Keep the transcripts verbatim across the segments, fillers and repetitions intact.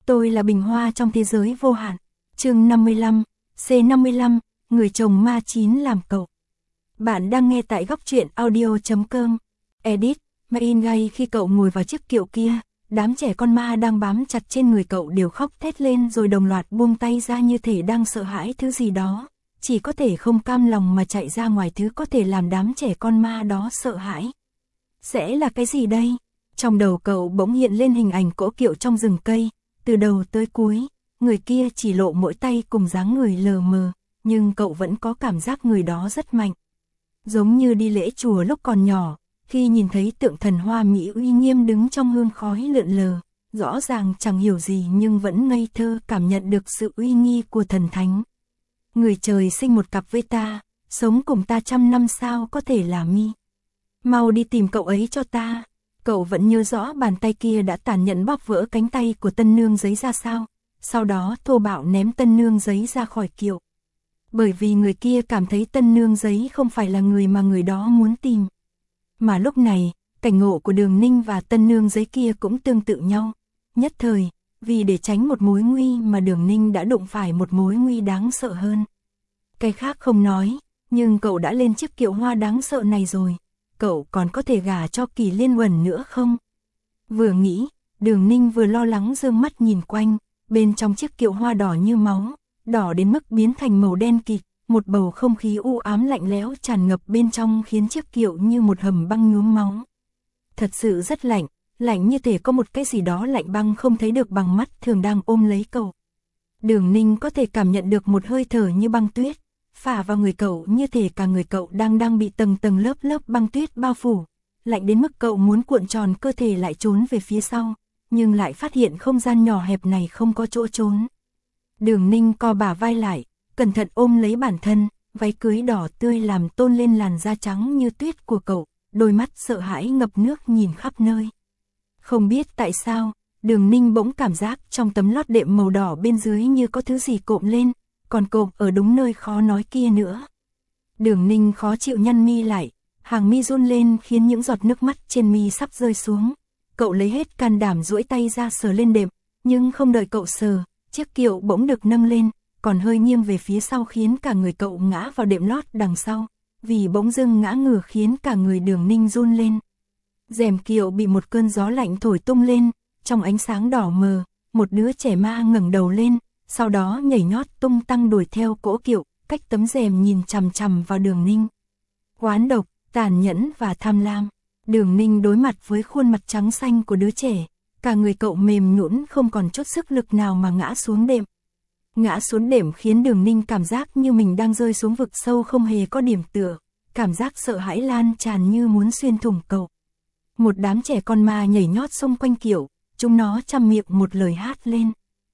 Tôi là bình hoa trong thế giới vô hạn. Chương năm mươi lăm, C năm mươi lăm, người chồng ma chín làm cậu. Bạn đang nghe tại góc truyện audio chấm com. Edit, Main Gay khi cậu ngồi vào chiếc kiệu kia, đám trẻ con ma đang bám chặt trên người cậu đều khóc thét lên rồi đồng loạt buông tay ra như thể đang sợ hãi thứ gì đó, chỉ có thể không cam lòng mà chạy ra ngoài thứ có thể làm đám trẻ con ma đó sợ hãi. Sẽ là cái gì đây? Trong đầu cậu bỗng hiện lên hình ảnh cỗ kiệu trong rừng cây, từ đầu tới cuối, người kia chỉ lộ mỗi tay cùng dáng người lờ mờ, nhưng cậu vẫn có cảm giác người đó rất mạnh. Giống như đi lễ chùa lúc còn nhỏ, khi nhìn thấy tượng thần hoa mỹ uy nghiêm đứng trong hương khói lượn lờ, rõ ràng chẳng hiểu gì nhưng vẫn ngây thơ cảm nhận được sự uy nghi của thần thánh. Người trời sinh một cặp với ta, sống cùng ta trăm năm sao có thể là mi. Mau đi tìm cậu ấy cho ta. Cậu vẫn nhớ rõ bàn tay kia đã tàn nhẫn bóp vỡ cánh tay của tân nương giấy ra sao, sau đó thô bạo ném tân nương giấy ra khỏi kiệu. Bởi vì người kia cảm thấy tân nương giấy không phải là người mà người đó muốn tìm. Mà lúc này, cảnh ngộ của Đường Ninh và tân nương giấy kia cũng tương tự nhau. Nhất thời, vì để tránh một mối nguy mà Đường Ninh đã đụng phải một mối nguy đáng sợ hơn. Cái khác không nói, nhưng cậu đã lên chiếc kiệu hoa đáng sợ này rồi. Cậu còn có thể gả cho Kỳ Liên Uẩn nữa không? Vừa nghĩ, Đường Ninh vừa lo lắng dương mắt nhìn quanh, bên trong chiếc kiệu hoa đỏ như máu, đỏ đến mức biến thành màu đen kịt, một bầu không khí u ám lạnh lẽo tràn ngập bên trong khiến chiếc kiệu như một hầm băng nhuốm máu. Thật sự rất lạnh, lạnh như thể có một cái gì đó lạnh băng không thấy được bằng mắt thường đang ôm lấy cậu. Đường Ninh có thể cảm nhận được một hơi thở như băng tuyết, phả vào người cậu như thể cả người cậu đang đang bị tầng tầng lớp lớp băng tuyết bao phủ, lạnh đến mức cậu muốn cuộn tròn cơ thể lại trốn về phía sau, nhưng lại phát hiện không gian nhỏ hẹp này không có chỗ trốn. Đường Ninh co bả vai lại, cẩn thận ôm lấy bản thân, váy cưới đỏ tươi làm tôn lên làn da trắng như tuyết của cậu, đôi mắt sợ hãi ngập nước nhìn khắp nơi. Không biết tại sao, Đường Ninh bỗng cảm giác trong tấm lót đệm màu đỏ bên dưới như có thứ gì cộm lên, còn cộm ở đúng nơi khó nói kia nữa. Đường Ninh khó chịu nhăn mi lại, hàng mi run lên khiến những giọt nước mắt trên mi sắp rơi xuống. Cậu lấy hết can đảm duỗi tay ra sờ lên đệm, nhưng không đợi cậu sờ, chiếc kiệu bỗng được nâng lên, còn hơi nghiêng về phía sau khiến cả người cậu ngã vào đệm lót đằng sau, vì bỗng dưng ngã ngửa khiến cả người Đường Ninh run lên. Rèm kiệu bị một cơn gió lạnh thổi tung lên, trong ánh sáng đỏ mờ, một đứa trẻ ma ngẩng đầu lên, sau đó nhảy nhót tung tăng đuổi theo cỗ kiệu, cách tấm rèm nhìn chằm chằm vào Đường Ninh. Oán độc, tàn nhẫn và tham lam. Đường Ninh đối mặt với khuôn mặt trắng xanh của đứa trẻ, cả người cậu mềm nhũn không còn chút sức lực nào mà ngã xuống đệm. Ngã xuống đệm khiến Đường Ninh cảm giác như mình đang rơi xuống vực sâu không hề có điểm tựa, cảm giác sợ hãi lan tràn như muốn xuyên thủng cậu. Một đám trẻ con ma nhảy nhót xung quanh kiệu, chúng nó trăm miệng một lời hát lên.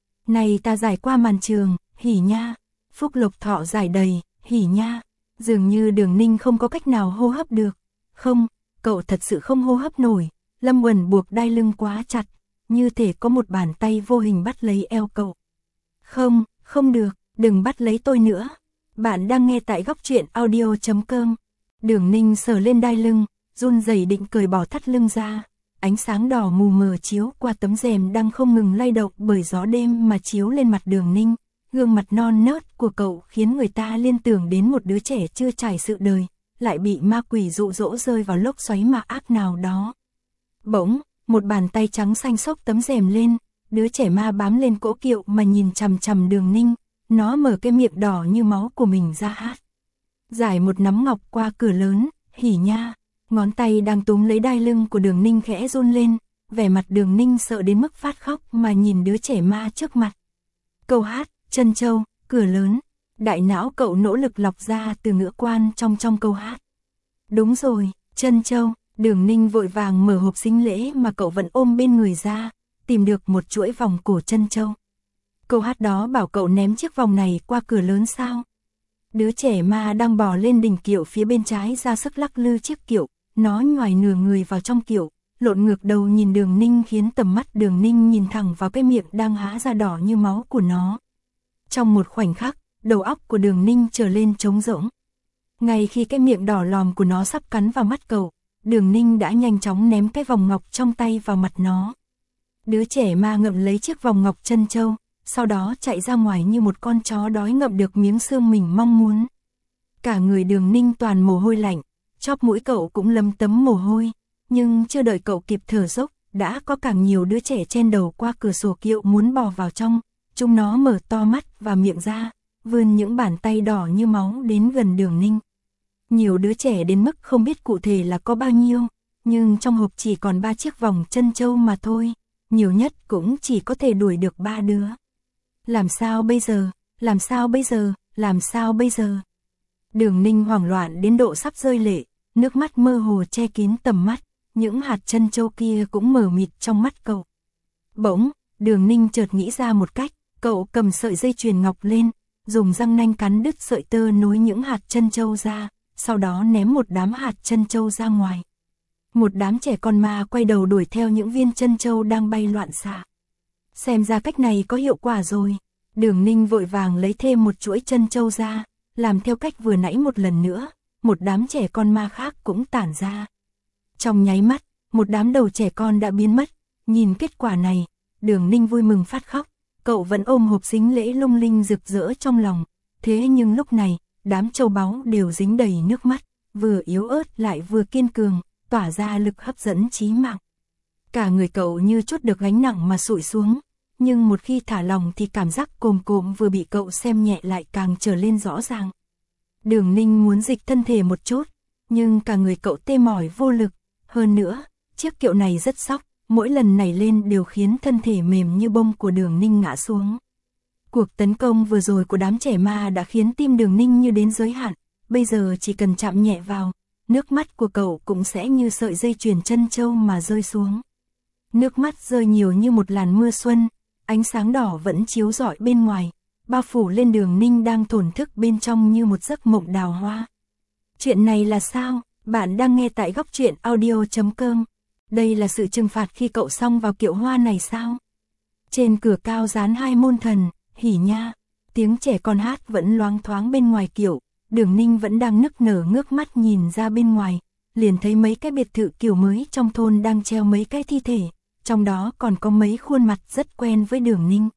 Này ta giải qua màn trường, hỉ nha, phúc lộc thọ giải đầy, hỉ nha. Dường như Đường Ninh không có cách nào hô hấp được. Không, cậu thật sự không hô hấp nổi, Lâm Uẩn buộc đai lưng quá chặt, như thể có một bàn tay vô hình bắt lấy eo cậu. Không, không được, đừng bắt lấy tôi nữa. Bạn đang nghe tại góc truyện audio chấm com. Đường Ninh sờ lên đai lưng, run rẩy định cởi bỏ thắt lưng ra. Ánh sáng đỏ mù mờ chiếu qua tấm rèm đang không ngừng lay động bởi gió đêm mà chiếu lên mặt Đường Ninh. Gương mặt non nớt của cậu khiến người ta liên tưởng đến một đứa trẻ chưa trải sự đời, lại bị ma quỷ dụ dỗ rơi vào lốc xoáy ma ác nào đó. Bỗng, một bàn tay trắng xanh xốc tấm rèm lên, đứa trẻ ma bám lên cỗ kiệu mà nhìn chằm chằm Đường Ninh, nó mở cái miệng đỏ như máu của mình ra hát. Giải một nắm ngọc qua cửa lớn, hỉ nha, ngón tay đang túm lấy đai lưng của Đường Ninh khẽ run lên, vẻ mặt Đường Ninh sợ đến mức phát khóc mà nhìn đứa trẻ ma trước mặt. Câu hát, Trân Châu, cửa lớn, đại não cậu nỗ lực lọc ra từ ngữ quan trong trong câu hát. Đúng rồi, Trân Châu. Đường Ninh vội vàng mở hộp sính lễ mà cậu vẫn ôm bên người ra, tìm được một chuỗi vòng cổ Trân Châu. Câu hát đó bảo cậu ném chiếc vòng này qua cửa lớn sao? Đứa trẻ ma đang bò lên đỉnh kiệu phía bên trái ra sức lắc lư chiếc kiệu, nó nhoài nửa người vào trong kiệu, lộn ngược đầu nhìn Đường Ninh khiến tầm mắt Đường Ninh nhìn thẳng vào cái miệng đang há ra đỏ như máu của nó. Trong một khoảnh khắc, đầu óc của Đường Ninh trở lên trống rỗng. Ngay khi cái miệng đỏ lòm của nó sắp cắn vào mắt cậu, Đường Ninh đã nhanh chóng ném cái vòng ngọc trong tay vào mặt nó. Đứa trẻ ma ngậm lấy chiếc vòng ngọc chân châu, sau đó chạy ra ngoài như một con chó đói ngậm được miếng xương mình mong muốn. Cả người Đường Ninh toàn mồ hôi lạnh, chóp mũi cậu cũng lấm tấm mồ hôi, nhưng chưa đợi cậu kịp thở dốc, đã có càng nhiều đứa trẻ chen đầu qua cửa sổ kiệu muốn bò vào trong. Chúng nó mở to mắt và miệng ra, vươn những bàn tay đỏ như máu đến gần Đường Ninh. Nhiều đứa trẻ đến mức không biết cụ thể là có bao nhiêu, nhưng trong hộp chỉ còn ba chiếc vòng chân châu mà thôi, nhiều nhất cũng chỉ có thể đuổi được ba đứa. Làm sao bây giờ, làm sao bây giờ, làm sao bây giờ? Đường Ninh hoảng loạn đến độ sắp rơi lệ, nước mắt mơ hồ che kín tầm mắt, những hạt chân châu kia cũng mờ mịt trong mắt cậu. Bỗng, Đường Ninh chợt nghĩ ra một cách, cậu cầm sợi dây chuyền ngọc lên, dùng răng nanh cắn đứt sợi tơ nối những hạt chân châu ra, sau đó ném một đám hạt chân châu ra ngoài. Một đám trẻ con ma quay đầu đuổi theo những viên chân châu đang bay loạn xạ. Xem ra cách này có hiệu quả rồi. Đường Ninh vội vàng lấy thêm một chuỗi chân châu ra, làm theo cách vừa nãy một lần nữa, một đám trẻ con ma khác cũng tản ra. Trong nháy mắt, một đám đầu trẻ con đã biến mất, nhìn kết quả này, Đường Ninh vui mừng phát khóc, cậu vẫn ôm hộp sính lễ lung linh rực rỡ trong lòng, thế nhưng lúc này, đám châu báu đều dính đầy nước mắt, vừa yếu ớt lại vừa kiên cường, tỏa ra lực hấp dẫn chí mạng. Cả người cậu như chút được gánh nặng mà sụi xuống, nhưng một khi thả lòng thì cảm giác cồm cộm vừa bị cậu xem nhẹ lại càng trở lên rõ ràng. Đường Ninh muốn dịch thân thể một chút, nhưng cả người cậu tê mỏi vô lực, hơn nữa, chiếc kiệu này rất xóc, mỗi lần nảy lên đều khiến thân thể mềm như bông của Đường Ninh ngã xuống. Cuộc tấn công vừa rồi của đám trẻ ma đã khiến tim Đường Ninh như đến giới hạn, bây giờ chỉ cần chạm nhẹ vào, nước mắt của cậu cũng sẽ như sợi dây chuyền chân châu mà rơi xuống. Nước mắt rơi nhiều như một làn mưa xuân, ánh sáng đỏ vẫn chiếu rọi bên ngoài, bao phủ lên Đường Ninh đang thổn thức bên trong như một giấc mộng đào hoa. Chuyện này là sao? Bạn đang nghe tại góc truyện audio chấm com. Đây là sự trừng phạt khi cậu xông vào kiệu hoa này sao? Trên cửa cao dán hai môn thần, hỉ nha. Tiếng trẻ con hát vẫn loáng thoáng bên ngoài kiệu, Đường Ninh vẫn đang nức nở ngước mắt nhìn ra bên ngoài, liền thấy mấy cái biệt thự kiểu mới trong thôn đang treo mấy cái thi thể, trong đó còn có mấy khuôn mặt rất quen với Đường Ninh.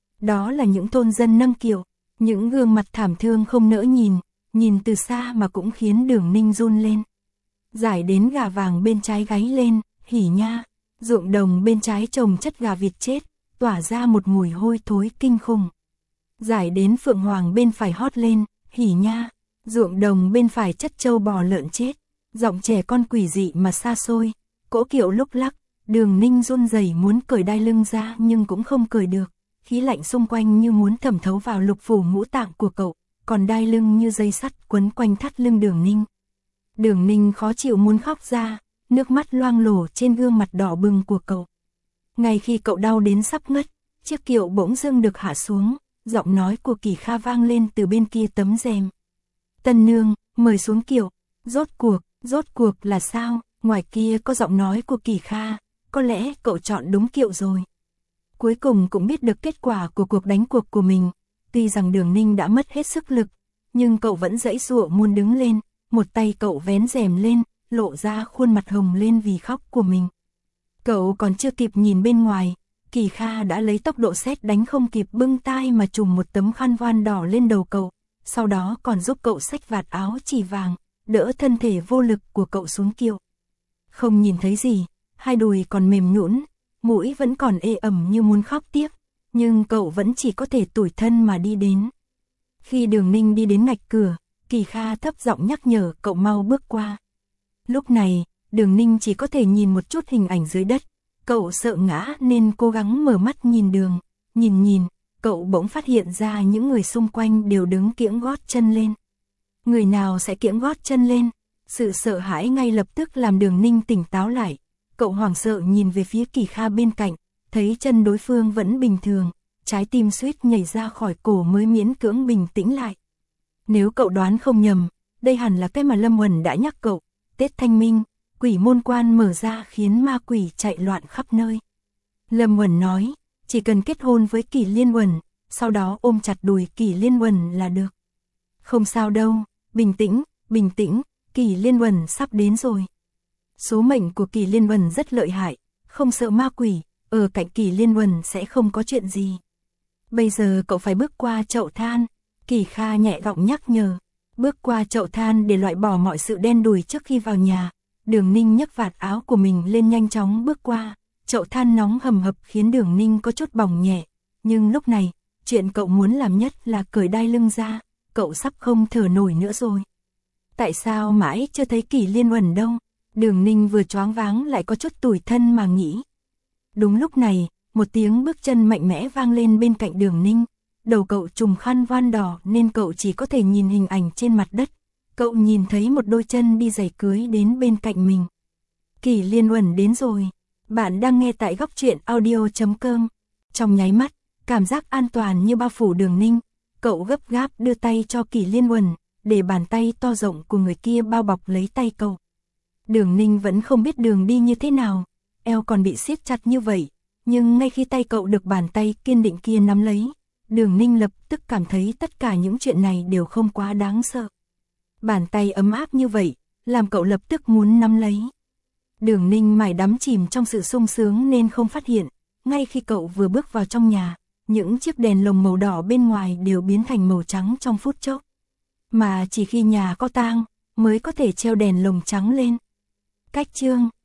Đó là những thôn dân nâng kiệu, những gương mặt thảm thương không nỡ nhìn, nhìn từ xa mà cũng khiến Đường Ninh run lên. Giải đến gà vàng bên trái gáy lên, hỉ nha, ruộng đồng bên trái trồng chất gà vịt chết, tỏa ra một mùi hôi thối kinh khủng. Giải đến phượng hoàng bên phải hót lên, hỉ nha, ruộng đồng bên phải chất trâu bò lợn chết, giọng trẻ con quỷ dị mà xa xôi, cỗ kiệu lúc lắc, Đường Ninh run rẩy muốn cởi đai lưng ra nhưng cũng không cởi được, khí lạnh xung quanh như muốn thẩm thấu vào lục phủ ngũ tạng của cậu, còn đai lưng như dây sắt quấn quanh thắt lưng Đường Ninh. Đường Ninh khó chịu muốn khóc ra, nước mắt loang lổ trên gương mặt đỏ bừng của cậu. Ngay khi cậu đau đến sắp ngất, chiếc kiệu bỗng dưng được hạ xuống, giọng nói của Kỳ Kha vang lên từ bên kia tấm rèm. Tân nương, mời xuống kiệu, rốt cuộc, rốt cuộc là sao? Ngoài kia có giọng nói của Kỳ Kha, có lẽ cậu chọn đúng kiệu rồi. Cuối cùng cũng biết được kết quả của cuộc đánh cuộc của mình, tuy rằng Đường Ninh đã mất hết sức lực, nhưng cậu vẫn giãy giụa muốn đứng lên, một tay cậu vén rèm lên, lộ ra khuôn mặt hồng lên vì khóc của mình. Cậu còn chưa kịp nhìn bên ngoài, Kỳ Kha đã lấy tốc độ sét đánh không kịp bưng tai mà trùm một tấm khăn voan đỏ lên đầu cậu, sau đó còn giúp cậu xách vạt áo chỉ vàng, đỡ thân thể vô lực của cậu xuống kiệu. Không nhìn thấy gì, hai đùi còn mềm nhũn, mũi vẫn còn ê ẩm như muốn khóc tiếp, nhưng cậu vẫn chỉ có thể tủi thân mà đi đến. Khi Đường Ninh đi đến ngạch cửa, Kỳ Kha thấp giọng nhắc nhở cậu mau bước qua. Lúc này, Đường Ninh chỉ có thể nhìn một chút hình ảnh dưới đất, cậu sợ ngã nên cố gắng mở mắt nhìn đường, nhìn nhìn, cậu bỗng phát hiện ra những người xung quanh đều đứng kiễng gót chân lên. Người nào sẽ kiễng gót chân lên? Sự sợ hãi ngay lập tức làm Đường Ninh tỉnh táo lại, cậu hoảng sợ nhìn về phía Kỳ Kha bên cạnh, thấy chân đối phương vẫn bình thường, trái tim suýt nhảy ra khỏi cổ mới miễn cưỡng bình tĩnh lại. Nếu cậu đoán không nhầm, đây hẳn là cái mà Lâm Uẩn đã nhắc cậu, Tết Thanh Minh, quỷ môn quan mở ra khiến ma quỷ chạy loạn khắp nơi. Lâm Uẩn nói, chỉ cần kết hôn với Kỳ Liên Uẩn, sau đó ôm chặt đùi Kỳ Liên Uẩn là được. Không sao đâu, bình tĩnh, bình tĩnh, Kỳ Liên Uẩn sắp đến rồi. Số mệnh của Kỳ Liên Uẩn rất lợi hại, không sợ ma quỷ, ở cạnh Kỷ Liên Uẩn sẽ không có chuyện gì. Bây giờ cậu phải bước qua chậu than, Kỷ Kha nhẹ giọng nhắc nhở. Bước qua chậu than để loại bỏ mọi sự đen đủi trước khi vào nhà. Đường Ninh nhấc vạt áo của mình lên nhanh chóng bước qua. Chậu than nóng hầm hập khiến Đường Ninh có chút bỏng nhẹ. Nhưng lúc này, chuyện cậu muốn làm nhất là cởi đai lưng ra. Cậu sắp không thở nổi nữa rồi. Tại sao mãi chưa thấy Kỷ Liên Uẩn đâu? Đường Ninh vừa choáng váng lại có chút tủi thân mà nghĩ. Đúng lúc này, một tiếng bước chân mạnh mẽ vang lên bên cạnh Đường Ninh. Đầu cậu trùm khăn voan đỏ nên cậu chỉ có thể nhìn hình ảnh trên mặt đất. Cậu nhìn thấy một đôi chân đi giày cưới đến bên cạnh mình. Kỷ Liên Uẩn đến rồi. Bạn đang nghe tại góc truyện audio chấm com. Trong nháy mắt, cảm giác an toàn như bao phủ Đường Ninh. Cậu gấp gáp đưa tay cho Kỷ Liên Uẩn, để bàn tay to rộng của người kia bao bọc lấy tay cậu. Đường Ninh vẫn không biết đường đi như thế nào, eo còn bị siết chặt như vậy. Nhưng ngay khi tay cậu được bàn tay kiên định kia nắm lấy, Đường Ninh lập tức cảm thấy tất cả những chuyện này đều không quá đáng sợ. Bàn tay ấm áp như vậy, làm cậu lập tức muốn nắm lấy. Đường Ninh mải đắm chìm trong sự sung sướng nên không phát hiện, ngay khi cậu vừa bước vào trong nhà, những chiếc đèn lồng màu đỏ bên ngoài đều biến thành màu trắng trong phút chốc. Mà chỉ khi nhà có tang, mới có thể treo đèn lồng trắng lên. Cách chương